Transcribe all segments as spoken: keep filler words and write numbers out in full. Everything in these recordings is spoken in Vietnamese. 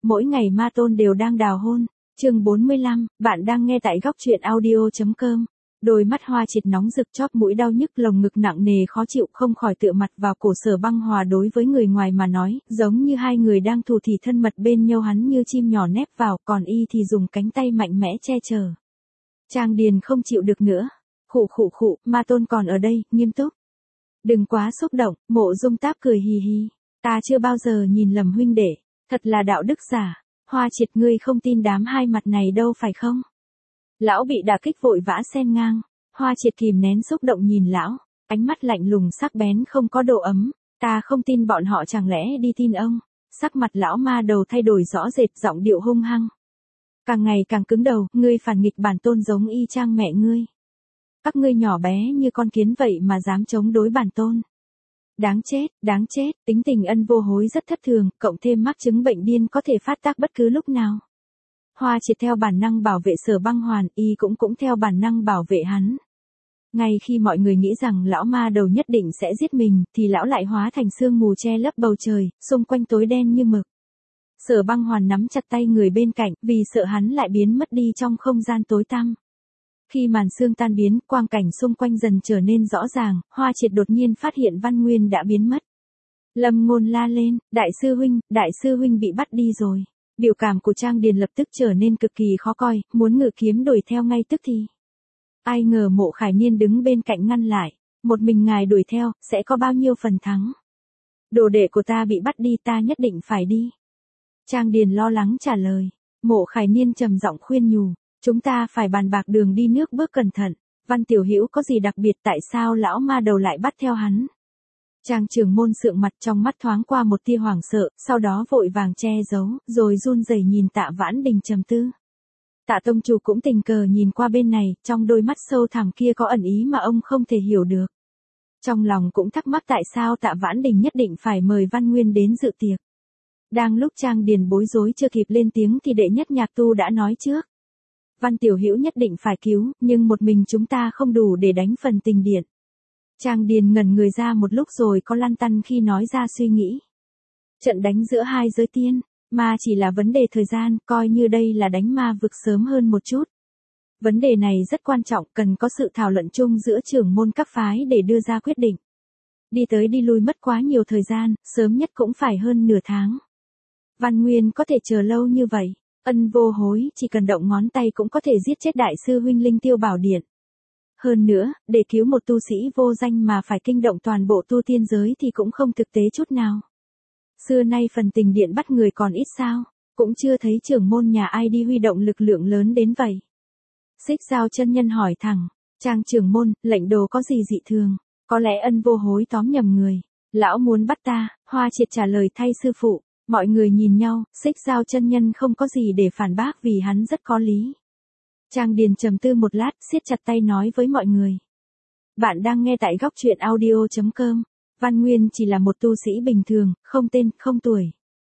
mỗi ngày ma tôn đều đang đào hôn. Chương bốn mươi lăm, bạn đang nghe tại góc truyện audio chấm com. Đôi mắt Hoa Triệt nóng rực, chóp mũi đau nhức, lồng ngực nặng nề khó chịu, không khỏi tựa mặt vào cổ Sở Băng Hòa. Đối với người ngoài mà nói, giống như hai người đang thủ thỉ thân mật bên nhau, hắn như chim nhỏ nép vào, còn y thì dùng cánh tay mạnh mẽ che chở. Trang Điền không chịu được nữa. Khụ khụ khụ, ma tôn còn ở đây, nghiêm túc. Đừng quá xúc động. Mộ Dung Táp cười hì hì. Ta chưa bao giờ nhìn lầm huynh đệ, thật là đạo đức giả. Hoa Triệt, ngươi không tin đám hai mặt này đâu phải không? Lão bị đả kích vội vã xen ngang. Hoa Triệt kìm nén xúc động nhìn lão, ánh mắt lạnh lùng sắc bén không có độ ấm. Ta không tin bọn họ, chẳng lẽ đi tin ông? Sắc mặt lão ma đầu thay đổi rõ rệt, giọng điệu hung hăng. Càng ngày càng cứng đầu, ngươi phản nghịch bản tôn giống y chang mẹ ngươi. Các ngươi nhỏ bé như con kiến vậy mà dám chống đối bản tôn. Đáng chết, đáng chết, tính tình Ân Vô Hối rất thất thường, cộng thêm mắc chứng bệnh điên có thể phát tác bất cứ lúc nào. Hoa Triệt theo bản năng bảo vệ Sở Băng Hoàn, y cũng cũng theo bản năng bảo vệ hắn. Ngay khi mọi người nghĩ rằng lão ma đầu nhất định sẽ giết mình, thì lão lại hóa thành sương mù che lấp bầu trời, xung quanh tối đen như mực. Sở Băng Hoàn nắm chặt tay người bên cạnh, vì sợ hắn lại biến mất đi trong không gian tối tăm. Khi màn sương tan biến, quang cảnh xung quanh dần trở nên rõ ràng, Hoa Triệt đột nhiên phát hiện Văn Nguyên đã biến mất. Lâm Ngôn la lên, đại sư huynh, đại sư huynh bị bắt đi rồi. Biểu cảm của Trang Điền lập tức trở nên cực kỳ khó coi, muốn ngự kiếm đuổi theo ngay tức thì. Ai ngờ Mộ Khải Niên đứng bên cạnh ngăn lại, một mình ngài đuổi theo, sẽ có bao nhiêu phần thắng. Đồ đệ của ta bị bắt đi, ta nhất định phải đi. Trang Điền lo lắng trả lời. Mộ Khải Niên trầm giọng khuyên nhủ, chúng ta phải bàn bạc đường đi nước bước cẩn thận. Văn Tiểu Hữu có gì đặc biệt, tại sao lão ma đầu lại bắt theo hắn? Trang Trường Môn sượng mặt, trong mắt thoáng qua một tia hoảng sợ, sau đó vội vàng che giấu, rồi run rẩy nhìn Tạ Vãn Đình trầm tư. Tạ tông chủ cũng tình cờ nhìn qua bên này, trong đôi mắt sâu thẳm kia có ẩn ý mà ông không thể hiểu được. Trong lòng cũng thắc mắc tại sao Tạ Vãn Đình nhất định phải mời Văn Nguyên đến dự tiệc. Đang lúc Trang Điền bối rối chưa kịp lên tiếng thì đệ nhất nhạc tu đã nói trước. Văn Tiểu Hữu nhất định phải cứu, nhưng một mình chúng ta không đủ để đánh phần tình điện. Trang Điền ngẩn người ra một lúc rồi có lăn tăn khi nói ra suy nghĩ. Trận đánh giữa hai giới tiên, ma chỉ là vấn đề thời gian, coi như đây là đánh ma vực sớm hơn một chút. Vấn đề này rất quan trọng, cần có sự thảo luận chung giữa trưởng môn các phái để đưa ra quyết định. Đi tới đi lui mất quá nhiều thời gian, sớm nhất cũng phải hơn nửa tháng. Văn Nguyên có thể chờ lâu như vậy, Ân Vô Hối chỉ cần động ngón tay cũng có thể giết chết đại sư huynh Linh Tiêu Bảo Điện. Hơn nữa, để cứu một tu sĩ vô danh mà phải kinh động toàn bộ tu tiên giới thì cũng không thực tế chút nào. Xưa nay phần tình điện bắt người còn ít sao, cũng chưa thấy trưởng môn nhà ai đi huy động lực lượng lớn đến vậy. Xích Giao chân nhân hỏi thẳng, Trang trưởng môn, lệnh đồ có gì dị thường? Có lẽ Ân Vô Hối tóm nhầm người, lão muốn bắt ta. Hoa Triệt trả lời thay sư phụ. Mọi người nhìn nhau, Xích Giao chân nhân không có gì để phản bác vì hắn rất có lý. Trang Điền trầm tư một lát, siết chặt tay nói với mọi người. Bạn đang nghe tại góc truyện audio chấm com. Văn Nguyên chỉ là một tu sĩ bình thường, không tên, không tuổi.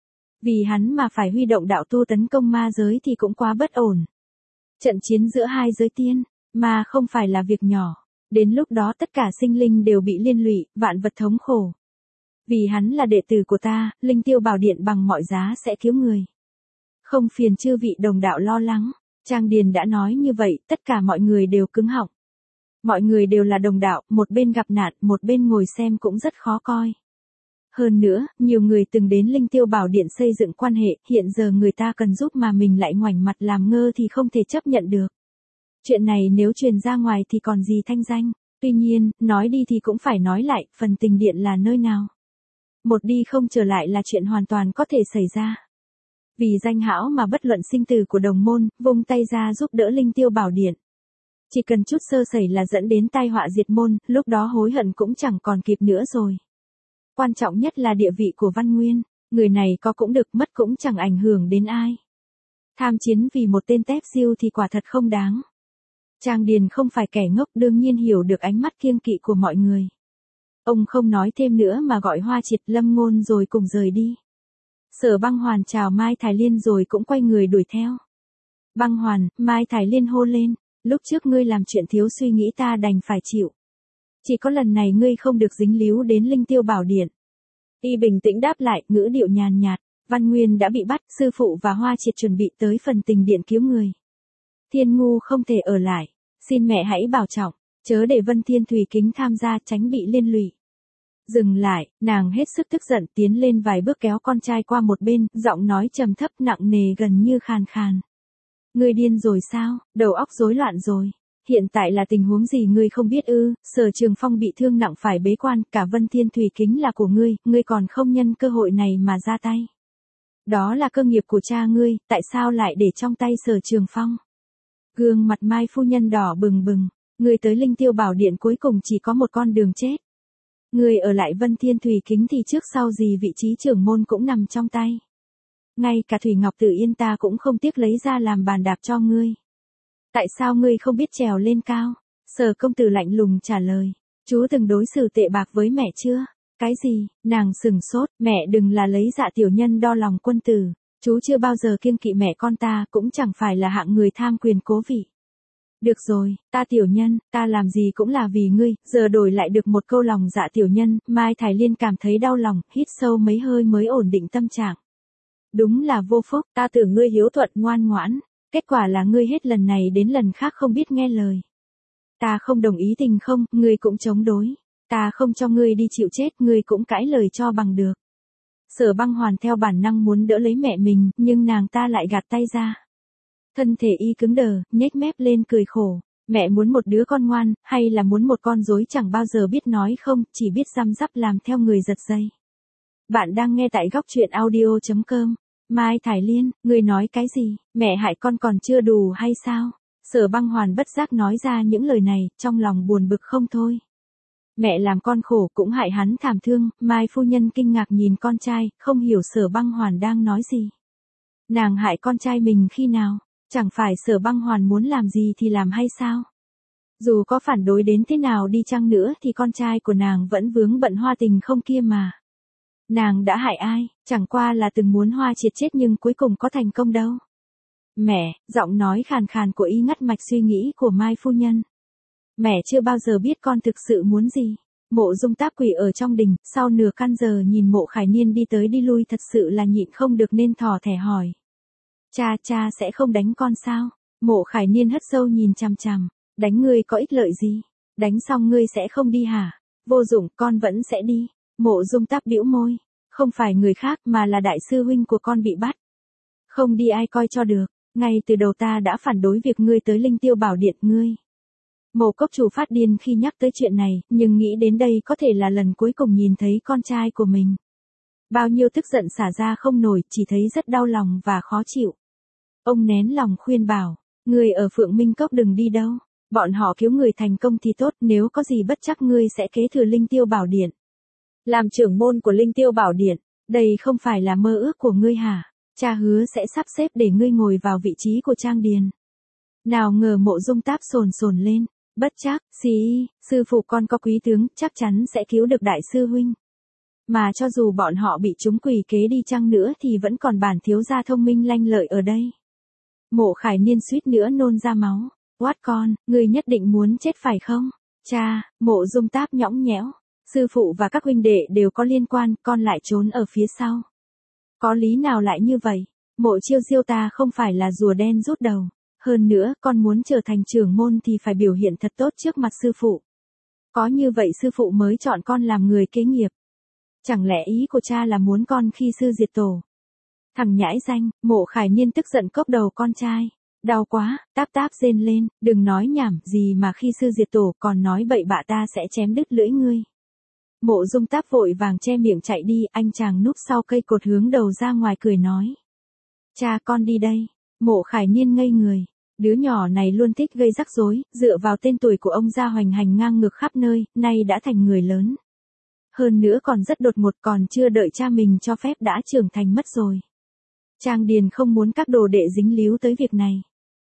Vì hắn mà phải huy động đạo tu tấn công ma giới thì cũng quá bất ổn. Trận chiến giữa hai giới tiên, ma không phải là việc nhỏ. Đến lúc đó tất cả sinh linh đều bị liên lụy, vạn vật thống khổ. Vì hắn là đệ tử của ta, Linh Tiêu Bảo Điện bằng mọi giá sẽ cứu người. Không phiền chư vị đồng đạo lo lắng. Trang Điền đã nói như vậy, tất cả mọi người đều cứng họng. Mọi người đều là đồng đạo, một bên gặp nạn, một bên ngồi xem cũng rất khó coi. Hơn nữa, nhiều người từng đến Linh Tiêu Bảo Điện xây dựng quan hệ, hiện giờ người ta cần giúp mà mình lại ngoảnh mặt làm ngơ thì không thể chấp nhận được. Chuyện này nếu truyền ra ngoài thì còn gì thanh danh. Tuy nhiên, nói đi thì cũng phải nói lại, phần tình điện là nơi nào? Một đi không trở lại là chuyện hoàn toàn có thể xảy ra. Vì danh hão mà bất luận sinh tử của đồng môn, vung tay ra giúp đỡ Linh Tiêu Bảo Điện. Chỉ cần chút sơ sẩy là dẫn đến tai họa diệt môn, lúc đó hối hận cũng chẳng còn kịp nữa rồi. Quan trọng nhất là địa vị của Văn Nguyên, người này có cũng được, mất cũng chẳng ảnh hưởng đến ai. Tham chiến vì một tên tép siêu thì quả thật không đáng. Trang Điền không phải kẻ ngốc, đương nhiên hiểu được ánh mắt kiêng kỵ của mọi người. Ông không nói thêm nữa mà gọi Hoa Triệt, Lâm Ngôn rồi cùng rời đi. Sở Băng Hoàn chào Mai Thái Liên rồi cũng quay người đuổi theo. Băng Hoàn, Mai Thái Liên hô lên, lúc trước ngươi làm chuyện thiếu suy nghĩ ta đành phải chịu. Chỉ có lần này ngươi không được dính líu đến Linh Tiêu Bảo Điện. Y bình tĩnh đáp lại, ngữ điệu nhàn nhạt, Văn Nguyên đã bị bắt, sư phụ và Hoa Triệt chuẩn bị tới phần tình điện cứu người. Thiên Ngu không thể ở lại, xin mẹ hãy bảo trọng, chớ để Vân Thiên Thủy Kính tham gia tránh bị liên lụy. Dừng lại, nàng hết sức tức giận tiến lên vài bước kéo con trai qua một bên, giọng nói trầm thấp nặng nề gần như khàn khàn. Ngươi điên rồi sao, đầu óc rối loạn rồi. Hiện tại là tình huống gì ngươi không biết ư? Sở Trường Phong bị thương nặng phải bế quan, cả Vân Thiên Thủy Kính là của ngươi, ngươi còn không nhân cơ hội này mà ra tay. Đó là cơ nghiệp của cha ngươi, tại sao lại để trong tay Sở Trường Phong? Gương mặt Mai phu nhân đỏ bừng bừng, ngươi tới Linh Tiêu Bảo Điện cuối cùng chỉ có một con đường chết. Ngươi ở lại Vân Thiên Thủy Kính thì trước sau gì vị trí trưởng môn cũng nằm trong tay. Ngay cả Thủy Ngọc Tử Yên ta cũng không tiếc lấy ra làm bàn đạp cho ngươi. Tại sao ngươi không biết trèo lên cao? Sở công tử lạnh lùng trả lời. Chú từng đối xử tệ bạc với mẹ chưa? Cái gì? Nàng sừng sốt, mẹ đừng là lấy dạ tiểu nhân đo lòng quân tử. Chú chưa bao giờ kiêng kỵ mẹ con ta, cũng chẳng phải là hạng người tham quyền cố vị. Được rồi, ta tiểu nhân, ta làm gì cũng là vì ngươi, giờ đổi lại được một câu lòng dạ tiểu nhân, Mai Thái Liên cảm thấy đau lòng, hít sâu mấy hơi mới ổn định tâm trạng. Đúng là vô phúc, ta tưởng ngươi hiếu thuận ngoan ngoãn, kết quả là ngươi hết lần này đến lần khác không biết nghe lời. Ta không đồng ý tình không, ngươi cũng chống đối. Ta không cho ngươi đi chịu chết, ngươi cũng cãi lời cho bằng được. Sở Băng Hoàn theo bản năng muốn đỡ lấy mẹ mình, nhưng nàng ta lại gạt tay ra. Thân thể y cứng đờ, nhếch mép lên cười khổ. Mẹ muốn một đứa con ngoan, hay là muốn một con rối chẳng bao giờ biết nói không, chỉ biết răm rắp làm theo người giật dây. Bạn đang nghe tại góc truyện audio chấm com. Mai Thải Liên, ngươi nói cái gì, mẹ hại con còn chưa đủ hay sao? Sở Băng Hoàn bất giác nói ra những lời này, trong lòng buồn bực không thôi. Mẹ làm con khổ cũng hại hắn thảm thương, Mai phu nhân kinh ngạc nhìn con trai, không hiểu Sở Băng Hoàn đang nói gì. Nàng hại con trai mình khi nào? Chẳng phải Sở Băng Hoàn muốn làm gì thì làm hay sao? Dù có phản đối đến thế nào đi chăng nữa thì con trai của nàng vẫn vướng bận Hoa Tình không kia mà. Nàng đã hại ai, chẳng qua là từng muốn Hoa Triệt chết nhưng cuối cùng có thành công đâu. Mẹ, giọng nói khàn khàn của y ngắt mạch suy nghĩ của Mai phu nhân. Mẹ chưa bao giờ biết con thực sự muốn gì. Mộ Dung Táp quỳ ở trong đình, sau nửa canh giờ nhìn Mộ Khải Niên đi tới đi lui thật sự là nhịn không được nên thò thẻ hỏi. Cha cha sẽ không đánh con sao? Mộ Khải Niên hất sâu nhìn chằm chằm. Đánh ngươi có ích lợi gì? Đánh xong ngươi sẽ không đi hả? Vô dụng, con vẫn sẽ đi. Mộ Dung Táp bĩu môi. Không phải người khác mà là đại sư huynh của con bị bắt. Không đi ai coi cho được. Ngay từ đầu ta đã phản đối việc ngươi tới Linh Tiêu Bảo Điện ngươi. Mộ Cốc Chủ phát điên khi nhắc tới chuyện này, nhưng nghĩ đến đây có thể là lần cuối cùng nhìn thấy con trai của mình. Bao nhiêu tức giận xả ra không nổi, chỉ thấy rất đau lòng và khó chịu. Ông nén lòng khuyên bảo, ngươi ở Phượng Minh Cốc đừng đi đâu. Bọn họ cứu người thành công thì tốt, nếu có gì bất chắc ngươi sẽ kế thừa Linh Tiêu Bảo Điện. Làm trưởng môn của Linh Tiêu Bảo Điện, đây không phải là mơ ước của ngươi hả? Cha hứa sẽ sắp xếp để ngươi ngồi vào vị trí của Trang Điền. Nào ngờ Mộ Dung Táp sồn sồn lên, bất chắc, xì, sư phụ con có quý tướng, chắc chắn sẽ cứu được đại sư huynh. Mà cho dù bọn họ bị chúng quỷ kế đi chăng nữa thì vẫn còn bản thiếu gia thông minh lanh lợi ở đây. Mộ Khải Niên suýt nữa nôn ra máu. Quát con, ngươi nhất định muốn chết phải không? Cha, Mộ Dung Táp nhõng nhẽo. Sư phụ và các huynh đệ đều có liên quan, con lại trốn ở phía sau. Có lý nào lại như vậy? Mộ Chiêu Diêu ta không phải là rùa đen rút đầu. Hơn nữa, con muốn trở thành trưởng môn thì phải biểu hiện thật tốt trước mặt sư phụ. Có như vậy sư phụ mới chọn con làm người kế nghiệp. Chẳng lẽ ý của cha là muốn con khi sư diệt tổ? Thằng nhãi danh, Mộ Khải Niên tức giận cốc đầu con trai. Đau quá, Táp Táp rên lên, đừng nói nhảm gì mà khi sư diệt tổ còn nói bậy bạ ta sẽ chém đứt lưỡi ngươi. Mộ Dung Táp vội vàng che miệng chạy đi, anh chàng núp sau cây cột hướng đầu ra ngoài cười nói. Cha con đi đây. Mộ Khải Niên ngây người. Đứa nhỏ này luôn thích gây rắc rối, dựa vào tên tuổi của ông ra hoành hành ngang ngược khắp nơi, nay đã thành người lớn. Hơn nữa còn rất đột ngột, còn chưa đợi cha mình cho phép đã trưởng thành mất rồi. Trang Điền không muốn các đồ đệ dính líu tới việc này.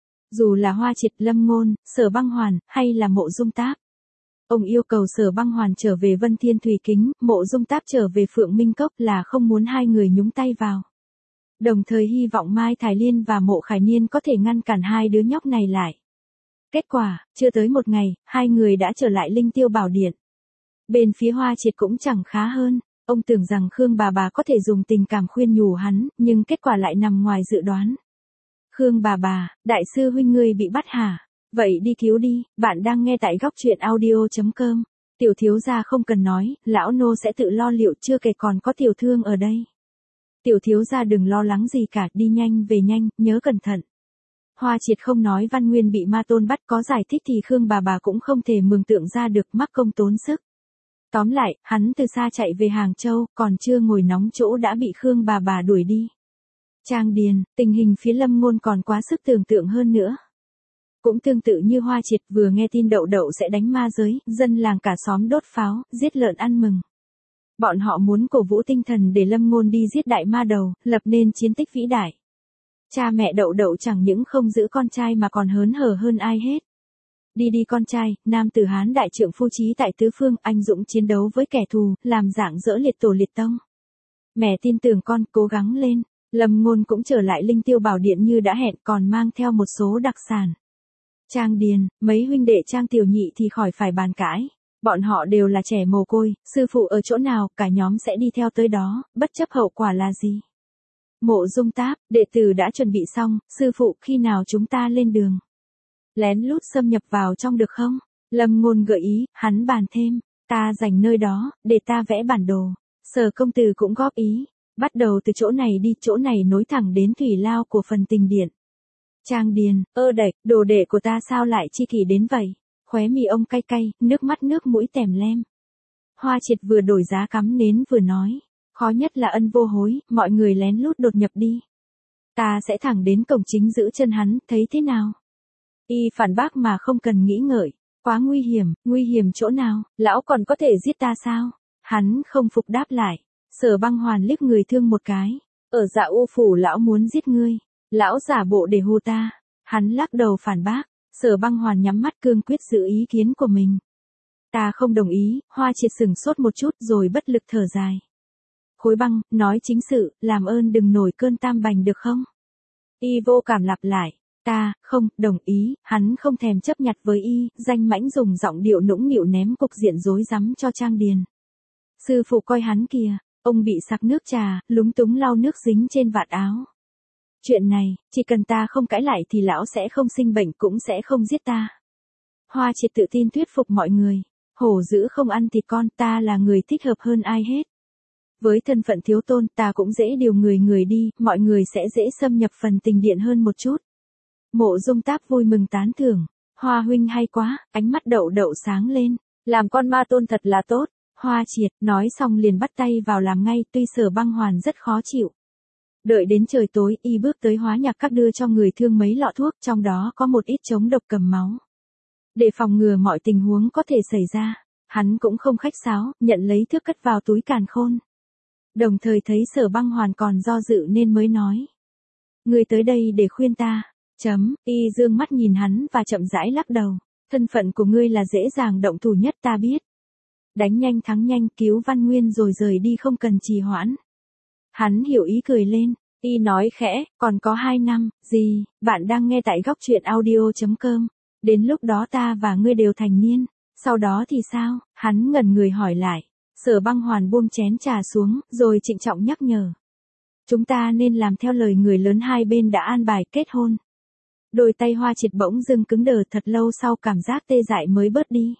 Dù là Hoa Triệt, Lâm Ngôn, Sở Băng Hoàn, hay là Mộ Dung Táp. Ông yêu cầu Sở Băng Hoàn trở về Vân Thiên Thủy Kính, Mộ Dung Táp trở về Phượng Minh Cốc là không muốn hai người nhúng tay vào. Đồng thời hy vọng Mai Thải Liên và Mộ Khải Niên có thể ngăn cản hai đứa nhóc này lại. Kết quả, chưa tới một ngày, hai người đã trở lại Linh Tiêu Bảo Điện. Bên phía Hoa Triệt cũng chẳng khá hơn. ông tưởng rằng Khương bà bà có thể dùng tình cảm khuyên nhủ hắn, nhưng kết quả lại nằm ngoài dự đoán. Khương bà bà, đại sư huynh ngươi bị bắt hả? Vậy đi cứu đi, bạn đang nghe tại góc truyện audio.com. Tiểu thiếu gia không cần nói, lão nô sẽ tự lo liệu, chưa kể còn có tiểu thương ở đây. Tiểu thiếu gia đừng lo lắng gì cả, đi nhanh về nhanh, nhớ cẩn thận. Hoa Triệt không nói Văn Nguyên bị ma tôn bắt, có giải thích thì Khương bà bà cũng không thể mường tượng ra được, mắc công tốn sức. Tóm lại, hắn từ xa chạy về Hàng Châu, còn chưa ngồi nóng chỗ đã bị Khương bà bà đuổi đi. Trang Điền, tình hình phía Lâm Ngôn còn quá sức tưởng tượng hơn nữa. Cũng tương tự như Hoa Triệt, vừa nghe tin Đậu Đậu sẽ đánh ma giới, dân làng cả xóm đốt pháo, giết lợn ăn mừng. Bọn họ muốn cổ vũ tinh thần để Lâm Ngôn đi giết đại ma đầu, lập nên chiến tích vĩ đại. Cha mẹ Đậu Đậu chẳng những không giữ con trai mà còn hớn hở hơn ai hết. Đi đi con trai, nam tử Hán đại trượng phu chí tại tứ phương, anh dũng chiến đấu với kẻ thù, làm dạng dỡ liệt tổ liệt tông. Mẹ tin tưởng con, cố gắng lên. Lâm Ngôn cũng trở lại Linh Tiêu Bảo Điện như đã hẹn, còn mang theo một số đặc sản. Trang Điền, mấy huynh đệ Trang Tiểu Nhị thì khỏi phải bàn cãi. Bọn họ đều là trẻ mồ côi, sư phụ ở chỗ nào, cả nhóm sẽ đi theo tới đó, bất chấp hậu quả là gì. Mộ Dung Táp, đệ tử đã chuẩn bị xong, sư phụ khi nào chúng ta lên đường. Lén lút xâm nhập vào trong được không? Lâm Ngôn gợi ý, hắn bàn thêm, ta dành nơi đó, để ta vẽ bản đồ. Sở công tử cũng góp ý, bắt đầu từ chỗ này đi, chỗ này nối thẳng đến thủy lao của phần tình điện. Trang Điền, ơ đẩy, đồ đệ của ta sao lại chi kỷ đến vậy? Khóe mi ông cay cay, nước mắt nước mũi tèm lem. Hoa Triệt vừa đổi giá cắm nến vừa nói, khó nhất là ân vô hối, mọi người lén lút đột nhập đi. Ta sẽ thẳng đến cổng chính giữ chân hắn, thấy thế nào? Y phản bác mà không cần nghĩ ngợi, quá nguy hiểm, nguy hiểm chỗ nào, lão còn có thể giết ta sao? Hắn không phục đáp lại, Sở Băng Hoàn liếc người thương một cái, ở Dạ U phủ lão muốn giết ngươi, lão giả bộ để hù ta, hắn lắc đầu phản bác, Sở Băng Hoàn nhắm mắt cương quyết giữ ý kiến của mình. Ta không đồng ý, Hoa Triệt sừng sốt một chút rồi bất lực thở dài. Khối Băng, nói chính sự, làm ơn đừng nổi cơn tam bành được không? Y vô cảm lặp lại. Ta, không, đồng ý, hắn không thèm chấp nhặt với y, danh mãnh dùng giọng điệu nũng nịu ném cục diện rối rắm cho Trang Điền. Sư phụ coi hắn kìa, ông bị sặc nước trà, lúng túng lau nước dính trên vạt áo. Chuyện này, chỉ cần ta không cãi lại thì lão sẽ không sinh bệnh cũng sẽ không giết ta. Hoa Triệt tự tin thuyết phục mọi người, hổ dữ không ăn thịt con, ta là người thích hợp hơn ai hết. Với thân phận thiếu tôn ta cũng dễ điều người người đi, mọi người sẽ dễ xâm nhập phần tình điện hơn một chút. Mộ Dung Táp vui mừng tán thưởng, Hoa huynh hay quá, ánh mắt Đậu Đậu sáng lên, làm con ma tôn thật là tốt. Hoa Triệt nói xong liền bắt tay vào làm ngay, tuy Sở Băng Hoàn rất khó chịu. Đợi đến trời tối, y bước tới hóa nhạc các đưa cho người thương mấy lọ thuốc, trong đó có một ít chống độc cầm máu. Để phòng ngừa mọi tình huống có thể xảy ra, hắn cũng không khách sáo, nhận lấy thước cất vào túi càn khôn. Đồng thời thấy Sở Băng Hoàn còn do dự nên mới nói. Người tới đây để khuyên ta. Chấm, y dương mắt nhìn hắn và chậm rãi lắc đầu. Thân phận của ngươi là dễ dàng động thủ nhất ta biết. Đánh nhanh thắng nhanh, cứu Văn Nguyên rồi rời đi không cần trì hoãn. Hắn hiểu ý cười lên, y nói khẽ, còn có hai năm, gì, bạn đang nghe tại góc truyện audio.com. Đến lúc đó ta và ngươi đều thành niên, sau đó thì sao, hắn ngẩn người hỏi lại. Sở Băng Hoàn buông chén trà xuống, rồi trịnh trọng nhắc nhở. Chúng ta nên làm theo lời người lớn hai bên đã an bài kết hôn. Đôi tay Hoa Triệt bỗng dưng cứng đờ, thật lâu sau cảm giác tê dại mới bớt đi.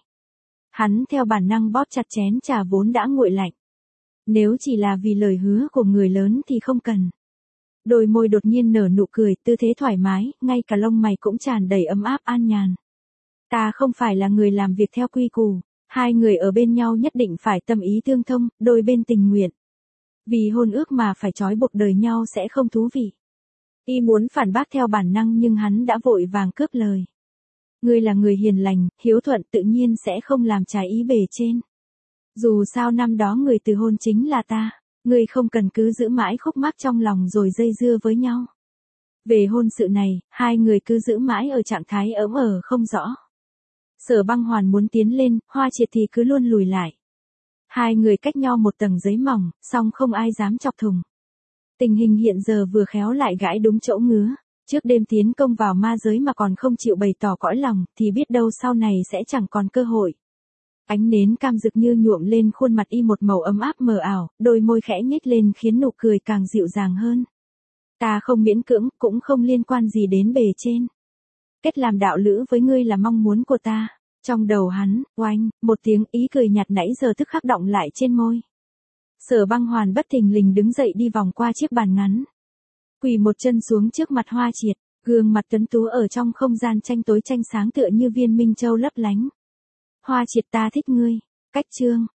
Hắn theo bản năng bóp chặt chén trà vốn đã nguội lạnh. Nếu chỉ là vì lời hứa của người lớn thì không cần. Đôi môi đột nhiên nở nụ cười, tư thế thoải mái, ngay cả lông mày cũng tràn đầy ấm áp an nhàn. Ta không phải là người làm việc theo quy củ, hai người ở bên nhau nhất định phải tâm ý tương thông, đôi bên tình nguyện. Vì hôn ước mà phải trói buộc đời nhau sẽ không thú vị. Y muốn phản bác theo bản năng nhưng hắn đã vội vàng cướp lời. Ngươi là người hiền lành, hiếu thuận tự nhiên sẽ không làm trái ý bề trên. Dù sao năm đó người từ hôn chính là ta, ngươi không cần cứ giữ mãi khúc mắc trong lòng rồi dây dưa với nhau. Về hôn sự này, hai người cứ giữ mãi ở trạng thái ấm ở không rõ. Sở Băng Hoàn muốn tiến lên, Hoa Triệt thì cứ luôn lùi lại. Hai người cách nhau một tầng giấy mỏng, song không ai dám chọc thùng. Tình hình hiện giờ vừa khéo lại gãi đúng chỗ ngứa. Trước đêm tiến công vào ma giới mà còn không chịu bày tỏ cõi lòng, thì biết đâu sau này sẽ chẳng còn cơ hội. Ánh nến cam rực như nhuộm lên khuôn mặt y một màu ấm áp mờ ảo, đôi môi khẽ nhếch lên khiến nụ cười càng dịu dàng hơn. Ta không miễn cưỡng, cũng không liên quan gì đến bề trên. Kết làm đạo lữ với ngươi là mong muốn của ta. Trong đầu hắn, oanh, một tiếng ý cười nhạt nãy giờ tức khắc đọng lại trên môi. Sở Băng Hoàn bất thình lình đứng dậy đi vòng qua chiếc bàn ngắn. Quỳ một chân xuống trước mặt Hoa Triệt, gương mặt tuấn tú ở trong không gian tranh tối tranh sáng tựa như viên minh châu lấp lánh. Hoa Triệt ta thích ngươi. Cách chương.